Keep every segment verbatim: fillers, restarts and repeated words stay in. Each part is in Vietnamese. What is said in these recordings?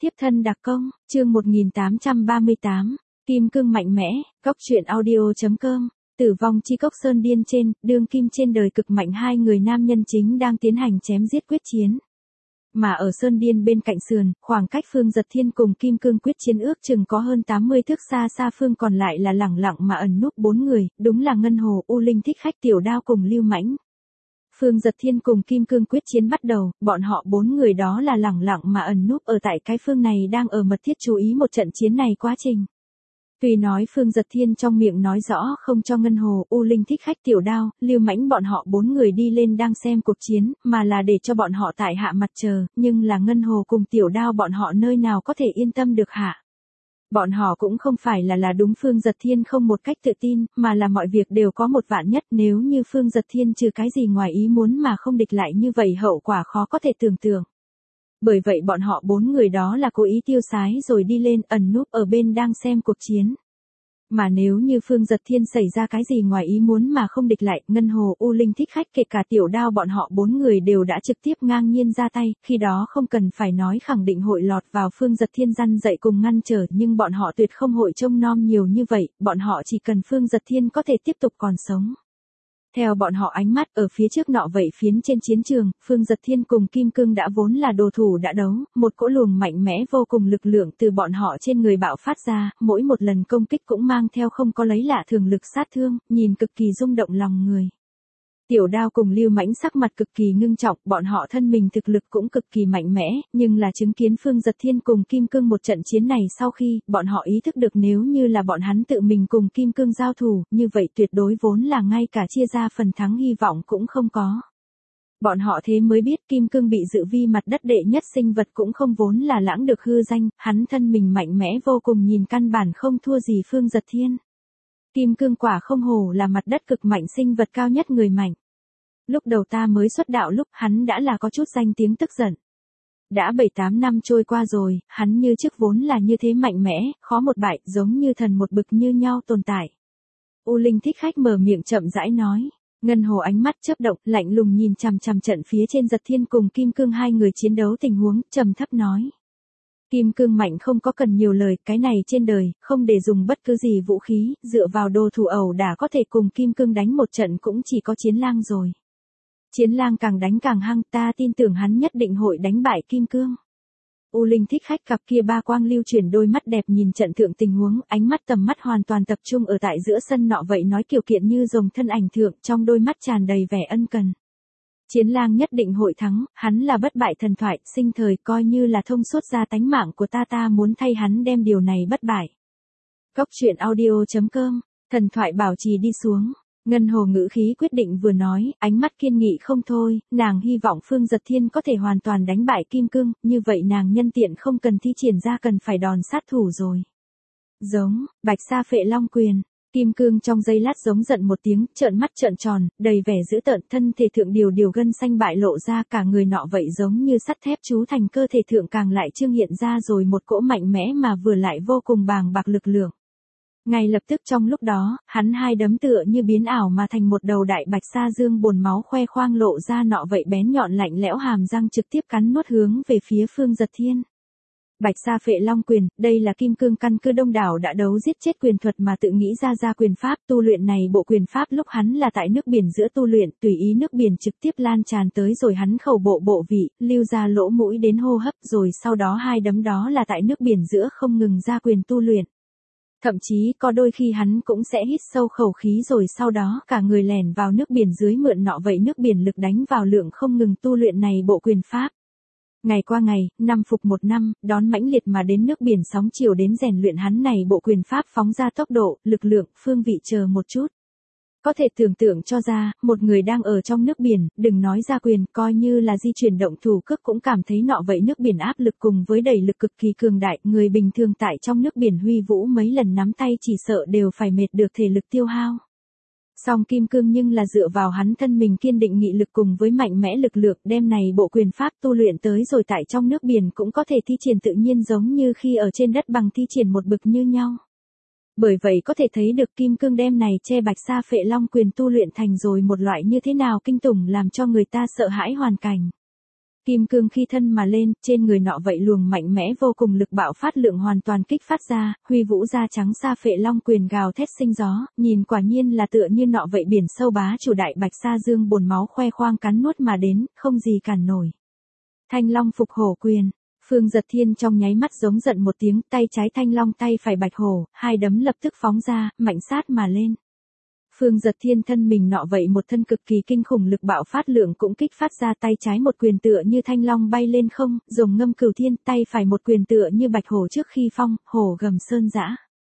Tiếp thân đặc công, chương một nghìn tám trăm ba mươi tám, Kim Cương mạnh mẽ, góc truyện audio.com, tử vong chi cốc sơn điên trên, đương kim trên đời cực mạnh hai người nam nhân chính đang tiến hành chém giết quyết chiến. Mà ở sơn điên bên cạnh sườn, khoảng cách Phương Giật Thiên cùng Kim Cương quyết chiến ước chừng có hơn tám mươi thước xa xa phương còn lại là lẳng lặng mà ẩn núp bốn người, đúng là Ngân Hồ, U Linh Thích Khách Tiểu Đao cùng Lưu Mãnh. Phương Giật Thiên cùng Kim Cương quyết chiến bắt đầu, bọn họ bốn người đó là lẳng lặng mà ẩn núp ở tại cái phương này đang ở mật thiết chú ý một trận chiến này quá trình. Tuy nói Phương Giật Thiên trong miệng nói rõ không cho Ngân Hồ, U Linh Thích Khách Tiểu Đao, Lưu Mãnh bọn họ bốn người đi lên đang xem cuộc chiến, mà là để cho bọn họ tại hạ mặt chờ, nhưng là Ngân Hồ cùng Tiểu Đao bọn họ nơi nào có thể yên tâm được hả? Bọn họ cũng không phải là là đúng Phương Giật Thiên không một cách tự tin, mà là mọi việc đều có một vạn nhất, nếu như Phương Giật Thiên trừ cái gì ngoài ý muốn mà không địch lại như vậy hậu quả khó có thể tưởng tượng. Bởi vậy bọn họ bốn người đó là cố ý tiêu sái rồi đi lên ẩn núp ở bên đang xem cuộc chiến. Mà nếu như Phương Giật Thiên xảy ra cái gì ngoài ý muốn mà không địch lại, Ngân Hồ, U Linh Thích Khách kể cả Tiểu Đao bọn họ bốn người đều đã trực tiếp ngang nhiên ra tay, khi đó không cần phải nói khẳng định hội lọt vào Phương Giật Thiên răn dậy cùng ngăn trở, nhưng bọn họ tuyệt không hội trông nom nhiều như vậy, bọn họ chỉ cần Phương Giật Thiên có thể tiếp tục còn sống. Theo bọn họ ánh mắt ở phía trước nọ vậy phiến trên chiến trường, Phương Giật Thiên cùng Kim Cương đã vốn là đồ thủ đã đấu, một cỗ luồng mạnh mẽ vô cùng lực lượng từ bọn họ trên người bạo phát ra, mỗi một lần công kích cũng mang theo không có lấy lạ thường lực sát thương, nhìn cực kỳ rung động lòng người. Tiểu Đao cùng Lưu Mãnh sắc mặt cực kỳ ngưng trọng, bọn họ thân mình thực lực cũng cực kỳ mạnh mẽ, nhưng là chứng kiến Phương Giật Thiên cùng Kim Cương một trận chiến này sau khi, bọn họ ý thức được nếu như là bọn hắn tự mình cùng Kim Cương giao thủ, như vậy tuyệt đối vốn là ngay cả chia ra phần thắng hy vọng cũng không có. Bọn họ thế mới biết Kim Cương bị dự vi mặt đất đệ nhất sinh vật cũng không vốn là lãng được hư danh, hắn thân mình mạnh mẽ vô cùng nhìn căn bản không thua gì Phương Giật Thiên. Kim Cương quả không hổ là mặt đất cực mạnh sinh vật cao nhất người mạnh. Lúc đầu ta mới xuất đạo lúc hắn đã là có chút danh tiếng tức giận. Đã bảy tám năm trôi qua rồi, hắn như trước vốn là như thế mạnh mẽ, khó một bại, giống như thần một bực như nhau tồn tại. U Linh Thích Khách mở miệng chậm rãi nói. Ngân Hồ ánh mắt chớp động, lạnh lùng nhìn chằm chằm trận phía trên Giật Thiên cùng Kim Cương hai người chiến đấu tình huống, trầm thấp nói. Kim Cương mạnh không có cần nhiều lời, cái này trên đời, không để dùng bất cứ gì vũ khí, dựa vào đồ thủ ẩu đả có thể cùng Kim Cương đánh một trận cũng chỉ có Chiến Lang rồi. Chiến Lang càng đánh càng hăng, ta tin tưởng hắn nhất định hội đánh bại Kim Cương. U Linh Thích Khách cặp kia ba quang lưu chuyển đôi mắt đẹp nhìn trận thượng tình huống, ánh mắt tầm mắt hoàn toàn tập trung ở tại giữa sân nọ vậy nói kiều kiện như rồng thân ảnh thượng, trong đôi mắt tràn đầy vẻ ân cần. Chiến Lang nhất định hội thắng, hắn là bất bại thần thoại, sinh thời coi như là thông suốt ra tánh mạng của ta ta muốn thay hắn đem điều này bất bại. Góc truyện audio.com, thần thoại bảo trì đi xuống. Ngân Hồ ngữ khí quyết định vừa nói, ánh mắt kiên nghị không thôi, nàng hy vọng Phương Giật Thiên có thể hoàn toàn đánh bại Kim Cương, như vậy nàng nhân tiện không cần thi triển ra cần phải đòn sát thủ rồi. Giống, Bạch Sa Phệ Long Quyền. Kim Cương trong giây lát giống giận một tiếng, trợn mắt trợn tròn, đầy vẻ dữ tợn, thân thể thượng điều điều gân xanh bại lộ ra, cả người nọ vậy giống như sắt thép chú thành cơ thể thượng càng lại trương hiện ra rồi một cỗ mạnh mẽ mà vừa lại vô cùng bàng bạc lực lượng. Ngay lập tức trong lúc đó, hắn hai đấm tựa như biến ảo mà thành một đầu đại bạch sa dương bồn máu khoe khoang lộ ra nọ vậy bén nhọn lạnh lẽo hàm răng trực tiếp cắn nuốt hướng về phía Phương Giật Thiên. Bạch Sa Phệ Long Quyền, đây là Kim Cương căn cứ đông đảo đã đấu giết chết quyền thuật mà tự nghĩ ra ra quyền pháp, tu luyện này bộ quyền pháp lúc hắn là tại nước biển giữa tu luyện, tùy ý nước biển trực tiếp lan tràn tới rồi hắn khẩu bộ bộ vị, lưu ra lỗ mũi đến hô hấp rồi sau đó hai đấm đó là tại nước biển giữa không ngừng ra quyền tu luyện. Thậm chí có đôi khi hắn cũng sẽ hít sâu khẩu khí rồi sau đó cả người lèn vào nước biển dưới mượn nọ vậy nước biển lực đánh vào lượng không ngừng tu luyện này bộ quyền pháp. Ngày qua ngày, năm phục một năm, đón mãnh liệt mà đến nước biển sóng chiều đến rèn luyện hắn này bộ quyền pháp phóng ra tốc độ, lực lượng, phương vị chờ một chút. Có thể tưởng tượng cho ra, một người đang ở trong nước biển, đừng nói ra quyền, coi như là di chuyển động thủ cước cũng cảm thấy nọ vậy nước biển áp lực cùng với đẩy lực cực kỳ cường đại, người bình thường tại trong nước biển huy vũ mấy lần nắm tay chỉ sợ đều phải mệt được thể lực tiêu hao. Song Kim Cương nhưng là dựa vào hắn thân mình kiên định nghị lực cùng với mạnh mẽ lực lượng đem này bộ quyền pháp tu luyện tới rồi tại trong nước biển cũng có thể thi triển tự nhiên giống như khi ở trên đất bằng thi triển một bực như nhau. Bởi vậy có thể thấy được Kim Cương đem này che Bạch Sa Phệ Long Quyền tu luyện thành rồi một loại như thế nào kinh tủng làm cho người ta sợ hãi hoàn cảnh. Kim cương khi thân mà lên, trên người nọ vậy luồng mạnh mẽ vô cùng lực bạo phát lượng hoàn toàn kích phát ra, huy vũ da trắng sa phệ long quyền gào thét sinh gió, nhìn quả nhiên là tựa như nọ vậy biển sâu bá chủ đại bạch sa dương bồn máu khoe khoang cắn nuốt mà đến, không gì cản nổi. Thanh long phục hổ quyền. Phương Giật Thiên trong nháy mắt giống giận một tiếng, tay trái thanh long tay phải bạch hổ, hai đấm lập tức phóng ra, mạnh sát mà lên. Phương Giật Thiên thân mình nọ vậy một thân cực kỳ kinh khủng lực bạo phát lượng cũng kích phát ra, tay trái một quyền tựa như thanh long bay lên không, rồng ngâm cửu thiên, tay phải một quyền tựa như bạch hổ trước khi phong, hổ gầm sơn dã.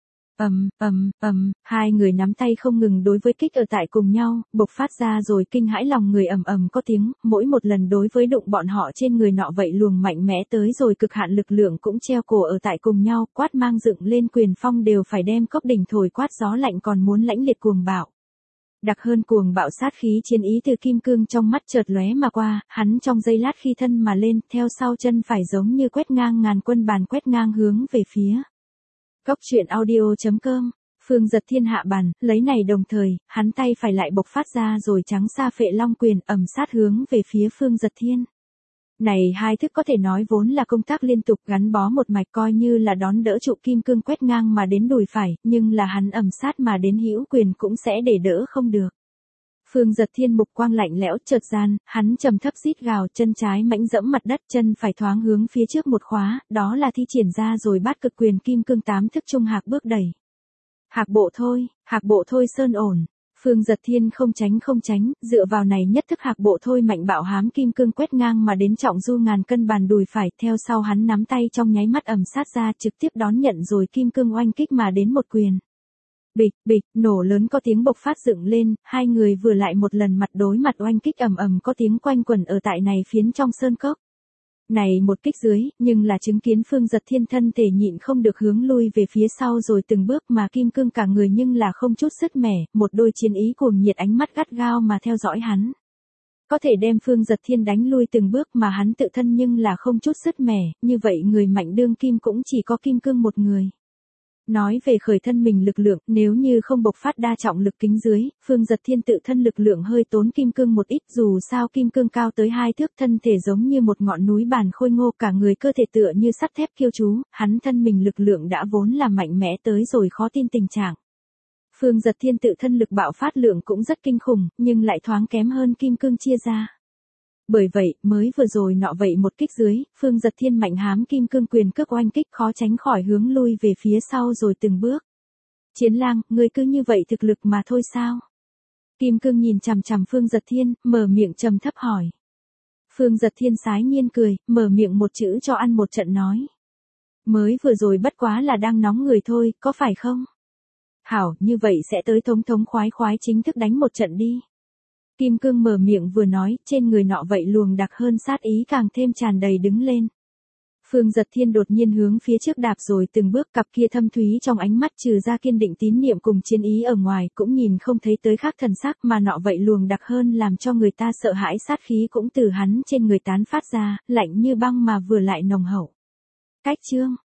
Ầm, ầm, ầm, hai người nắm tay không ngừng đối với kích ở tại cùng nhau, bộc phát ra rồi kinh hãi lòng người ầm ầm có tiếng, mỗi một lần đối với đụng bọn họ trên người nọ vậy luồng mạnh mẽ tới rồi cực hạn lực lượng cũng treo cổ ở tại cùng nhau, quát mang dựng lên quyền phong đều phải đem cốc đỉnh thổi quát gió lạnh còn muốn lãnh liệt cuồng bạo. Đặc hơn cuồng bạo sát khí chiến ý từ kim cương trong mắt chợt lóe mà qua, hắn trong giây lát khi thân mà lên, theo sau chân phải giống như quét ngang ngàn quân bàn quét ngang hướng về phía. Góc truyện audio chấm com, Phương Giật Thiên hạ bàn, lấy này đồng thời, hắn tay phải lại bộc phát ra rồi trắng sa phệ long quyền ầm sát hướng về phía Phương Giật Thiên. Này hai thức có thể nói vốn là công tác liên tục gắn bó một mạch coi như là đón đỡ trụ kim cương quét ngang mà đến đùi phải, nhưng là hắn ầm sát mà đến hữu quyền cũng sẽ để đỡ không được. Phương Giật Thiên mục quang lạnh lẽo chợt gian, hắn trầm thấp rít gào, chân trái mãnh dẫm mặt đất, chân phải thoáng hướng phía trước một khóa, đó là thi triển ra rồi bát cực quyền kim cương tám thức trung hạc bước đẩy. Hạc bộ thôi, hạc bộ thôi sơn ổn. Phương Giật Thiên không tránh không tránh, dựa vào này nhất thức hạc bộ thôi mạnh bạo hám kim cương quét ngang mà đến trọng du ngàn cân bàn đùi phải, theo sau hắn nắm tay trong nháy mắt ầm sát ra trực tiếp đón nhận rồi kim cương oanh kích mà đến một quyền. Bịch, bịch, nổ lớn có tiếng bộc phát dựng lên, hai người vừa lại một lần mặt đối mặt oanh kích ầm ầm có tiếng quanh quẩn ở tại này phiến trong sơn cốc. Này một kích dưới, nhưng là chứng kiến Phương Giật Thiên thân thể nhịn không được hướng lui về phía sau rồi từng bước mà kim cương cả người nhưng là không chút sứt mẻ, một đôi chiến ý cuồng nhiệt ánh mắt gắt gao mà theo dõi hắn. Có thể đem Phương Giật Thiên đánh lui từng bước mà hắn tự thân nhưng là không chút sứt mẻ, như vậy người mạnh đương kim cũng chỉ có kim cương một người. Nói về khởi thân mình lực lượng, nếu như không bộc phát đa trọng lực kính dưới, Phương Giật Thiên tự thân lực lượng hơi tốn kim cương một ít, dù sao kim cương cao tới hai thước, thân thể giống như một ngọn núi bàn khôi ngô, cả người cơ thể tựa như sắt thép kiêu chú, hắn thân mình lực lượng đã vốn là mạnh mẽ tới rồi khó tin tình trạng. Phương Giật Thiên tự thân lực bạo phát lượng cũng rất kinh khủng, nhưng lại thoáng kém hơn kim cương chia ra. Bởi vậy, mới vừa rồi nọ vậy một kích dưới, Phương Giật Thiên mạnh hám kim cương quyền cước oanh kích khó tránh khỏi hướng lui về phía sau rồi từng bước. Chiến lang, ngươi cứ như vậy thực lực mà thôi sao? Kim cương nhìn chằm chằm Phương Giật Thiên, mở miệng trầm thấp hỏi. Phương Giật Thiên sái nhiên cười, mở miệng một chữ cho ăn một trận nói. Mới vừa rồi bất quá là đang nóng người thôi, có phải không? Hảo, như vậy sẽ tới thống thống khoái khoái chính thức đánh một trận đi. Kim cương mở miệng vừa nói, trên người nọ vậy luồng đặc hơn sát ý càng thêm tràn đầy đứng lên. Phương Giật Thiên đột nhiên hướng phía trước đạp rồi từng bước, cặp kia thâm thúy trong ánh mắt trừ ra kiên định tín niệm cùng chiến ý ở ngoài cũng nhìn không thấy tới khác thần sắc mà nọ vậy luồng đặc hơn làm cho người ta sợ hãi sát khí cũng từ hắn trên người tán phát ra, lạnh như băng mà vừa lại nồng hậu. Cách chương,